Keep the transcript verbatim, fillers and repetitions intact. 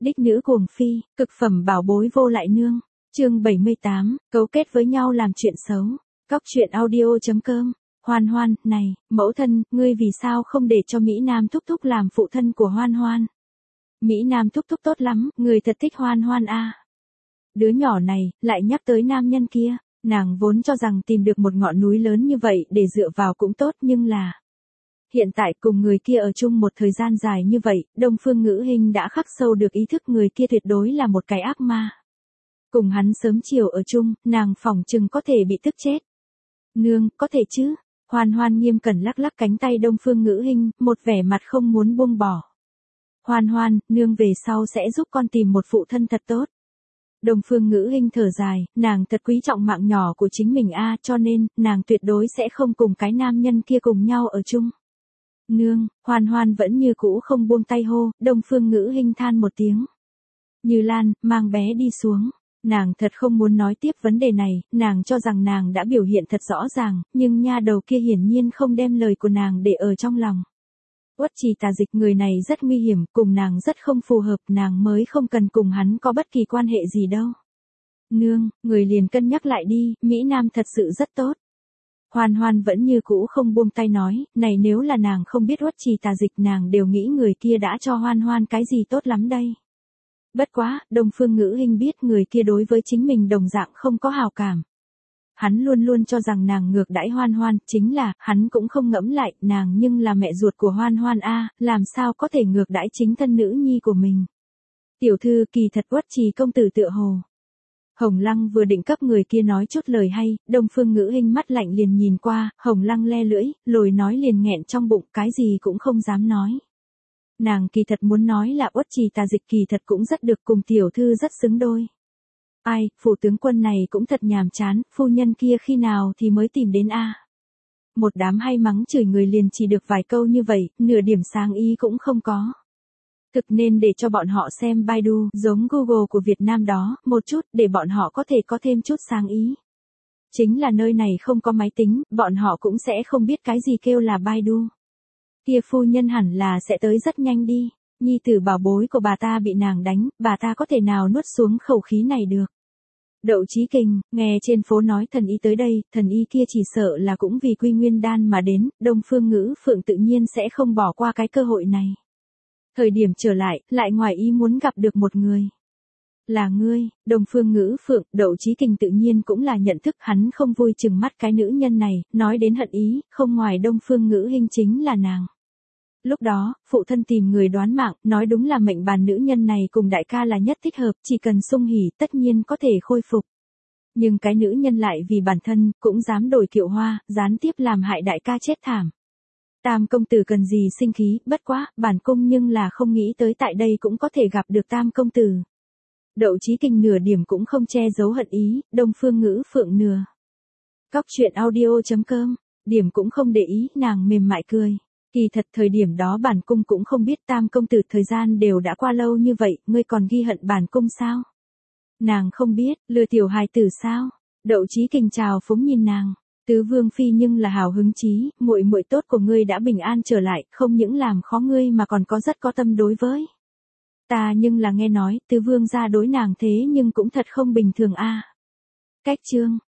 Đích nữ cuồng phi, cực phẩm bảo bối vô lại nương. Chương bảy mươi tám, cấu kết với nhau làm chuyện xấu. Cóc truyện audio.com. Hoan Hoan, này, mẫu thân, ngươi vì sao không để cho Mỹ Nam thúc thúc làm phụ thân của Hoan Hoan? Mỹ Nam thúc thúc tốt lắm, người thật thích Hoan Hoan a. À. Đứa nhỏ này, lại nhắc tới nam nhân kia, nàng vốn cho rằng tìm được một ngọn núi lớn như vậy để dựa vào cũng tốt nhưng là... Hiện tại cùng người kia ở chung một thời gian dài như vậy, Đông Phương Ngữ Hinh đã khắc sâu được ý thức người kia tuyệt đối là một cái ác ma. Cùng hắn sớm chiều ở chung, nàng phỏng chừng có thể bị tức chết. Nương, có thể chứ? Hoan Hoan nghiêm cẩn lắc lắc cánh tay Đông Phương Ngữ Hinh, một vẻ mặt không muốn buông bỏ. Hoan Hoan, nương về sau sẽ giúp con tìm một phụ thân thật tốt. Đông Phương Ngữ Hinh thở dài, nàng thật quý trọng mạng nhỏ của chính mình a, cho nên, nàng tuyệt đối sẽ không cùng cái nam nhân kia cùng nhau ở chung. Nương, Hoan Hoan vẫn như cũ không buông tay hô, Đông Phương Ngữ Hinh than một tiếng. Như Lan, mang bé đi xuống. Nàng thật không muốn nói tiếp vấn đề này, nàng cho rằng nàng đã biểu hiện thật rõ ràng, nhưng nha đầu kia hiển nhiên không đem lời của nàng để ở trong lòng. Uất Trì Tà Dịch người này rất nguy hiểm, cùng nàng rất không phù hợp, nàng mới không cần cùng hắn có bất kỳ quan hệ gì đâu. Nương, người liền cân nhắc lại đi, Mỹ Nam thật sự rất tốt. Hoan Hoan vẫn như cũ không buông tay nói, này nếu là nàng không biết Uất Trì Tà Dịch nàng đều nghĩ người kia đã cho Hoan Hoan cái gì tốt lắm đây. Bất quá, Đông Phương Ngữ Hinh biết người kia đối với chính mình đồng dạng không có hào cảm. Hắn luôn luôn cho rằng nàng ngược đãi Hoan Hoan, chính là, hắn cũng không ngẫm lại, nàng nhưng là mẹ ruột của Hoan Hoan a, làm sao có thể ngược đãi chính thân nữ nhi của mình. Tiểu thư kỳ thật Uất Trì công tử tựa hồ. Hồng Lăng vừa định cấp người kia nói chút lời hay, Đông Phương Ngữ Hinh mắt lạnh liền nhìn qua, Hồng Lăng le lưỡi, lồi nói liền nghẹn trong bụng, cái gì cũng không dám nói. Nàng kỳ thật muốn nói là Uất Trì Tà Dịch kỳ thật cũng rất được, cùng tiểu thư rất xứng đôi. Ai, phủ tướng quân này cũng thật nhàm chán, phu nhân kia khi nào thì mới tìm đến a? Một đám hay mắng chửi người liền chỉ được vài câu như vậy, nửa điểm sáng ý cũng không có. Thực nên để cho bọn họ xem Baidu, giống Google của Việt Nam đó, một chút, để bọn họ có thể có thêm chút sáng ý. Chính là nơi này không có máy tính, bọn họ cũng sẽ không biết cái gì kêu là Baidu. Kia phu nhân hẳn là sẽ tới rất nhanh đi, nhi tử bảo bối của bà ta bị nàng đánh, bà ta có thể nào nuốt xuống khẩu khí này được. Đậu Chí Kình, nghe trên phố nói thần y tới đây, thần y kia chỉ sợ là cũng vì Quy Nguyên Đan mà đến, Đông Phương Ngữ Phượng tự nhiên sẽ không bỏ qua cái cơ hội này. Thời điểm trở lại, lại ngoài ý muốn gặp được một người. Là ngươi, Đông Phương Ngữ Phượng, Đậu Chí Kình tự nhiên cũng là nhận thức, hắn không vui chừng mắt cái nữ nhân này, nói đến hận ý, không ngoài Đông Phương Ngữ Hinh chính là nàng. Lúc đó, phụ thân tìm người đoán mạng, nói đúng là mệnh bàn nữ nhân này cùng đại ca là nhất thích hợp, chỉ cần sung hỉ tất nhiên có thể khôi phục. Nhưng cái nữ nhân lại vì bản thân, cũng dám đổi kiệu hoa, gián tiếp làm hại đại ca chết thảm. Tam công tử cần gì sinh khí, bất quá, bản cung nhưng là không nghĩ tới tại đây cũng có thể gặp được Tam công tử. Đậu Chí Kình nửa điểm cũng không che giấu hận ý, Đông Phương Ngữ Phượng nửa. Cóc truyện audio.com, điểm cũng không để ý, nàng mềm mại cười. Kỳ thật thời điểm đó bản cung cũng không biết Tam công tử thời gian đều đã qua lâu như vậy, ngươi còn ghi hận bản cung sao? Nàng không biết, lừa tiểu hài tử sao? Đậu Chí Kình chào phúng nhìn nàng. Tứ vương phi nhưng là hào hứng chí, muội muội tốt của ngươi đã bình an trở lại, không những làm khó ngươi mà còn có rất có tâm đối với. Ta nhưng là nghe nói, tứ vương gia đối nàng thế nhưng cũng thật không bình thường a. Cách chương,